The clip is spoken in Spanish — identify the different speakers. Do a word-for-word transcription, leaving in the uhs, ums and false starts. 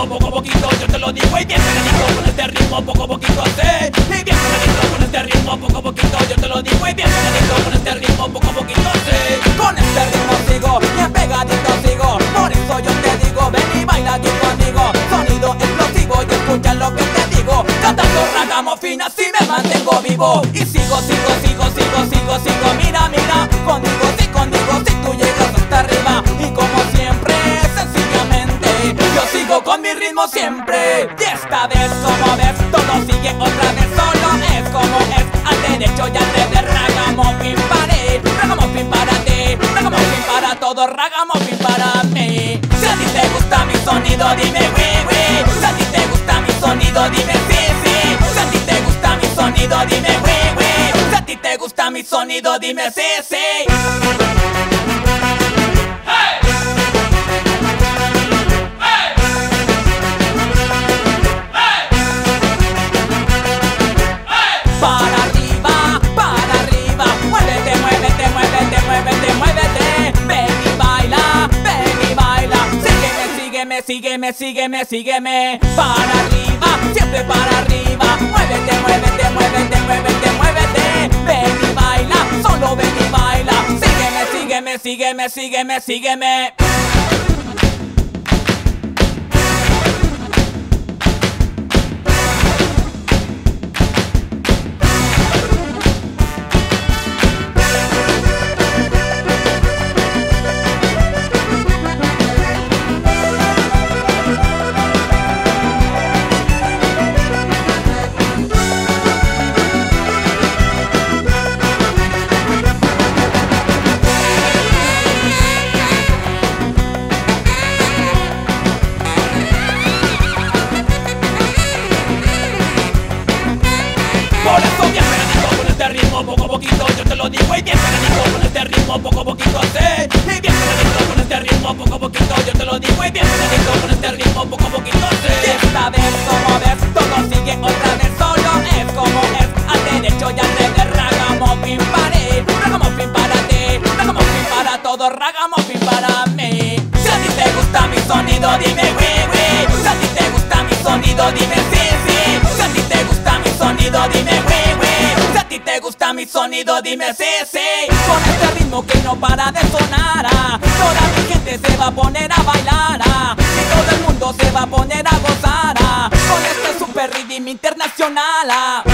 Speaker 1: ritmo poco a poquito, yo te lo digo y bien pegadito con este ritmo poco a poquito sé. Y bien pegadito con este ritmo poco a poquito, yo te lo digo y bien pegadito con este ritmo poco a poquito sé. Con este ritmo sigo, bien pegadito sigo, por eso yo te digo, ven y baila aquí conmigo. Sonido explosivo y escucha lo que te digo, cantando ragamuffin así me mantengo vivo. Y sigo, sigo, sigo, sigo, sigo, sigo, mira, mira, conmigo, sí, conmigo, si tú llegas hasta arriba. Y como siempre, sencillamente, yo sigo con mi ritmo siempre. Y esta vez, como ves, todo sigue otra vez, solo es como es, al derecho y al revés, ragamuffin paré, ragamuffin para ti, ragamuffin para todo, ragamuffin para mí. Si a ti te gusta mi sonido, dime oui, oui. Si a ti te gusta mi sonido, dime sí, sí. Si a ti te gusta mi sonido, dime oui, oui. Si a ti te gusta mi sonido, dime sí, sí. Para arriba, para arriba, muévete, muévete, muévete, muévete, muévete. Ven y baila, ven y baila. Sígueme, sígueme, sígueme, sígueme, sígueme. Para arriba, siempre para arriba. Muévete, muévete, muévete, muévete, muévete. Ven y baila, solo ven y baila. Sígueme, sígueme, sígueme, sígueme, sígueme. Por eso bien pegadito con este ritmo poco a poquito, yo te lo digo y bien pegadito con este ritmo poco a poquito sé. Y bien pegadito con este ritmo poco a poquito, yo te lo digo y bien pegadito con este ritmo poco a poquito sé. Y esta vez, como ves, todo sigue otra vez, solo es como es, al derecho y al revés, ragamuffin paré, ragamuffin para ti, ragamuffin para todo, ragamuffin para mí. Si a ti te gusta mi sonido, dime oui, oui. Si a ti te gusta mi sonido, dime sí, sí. Si a ti te gusta mi sonido, dime oui, oui. Si a ti te gusta mi sonido, dime sí, sí. Con este ritmo que no para de sonar, ah, toda mi gente se va a poner a bailar, ah, y todo el mundo se va a poner a gozar, ah, con este super ritmo internacional, ah.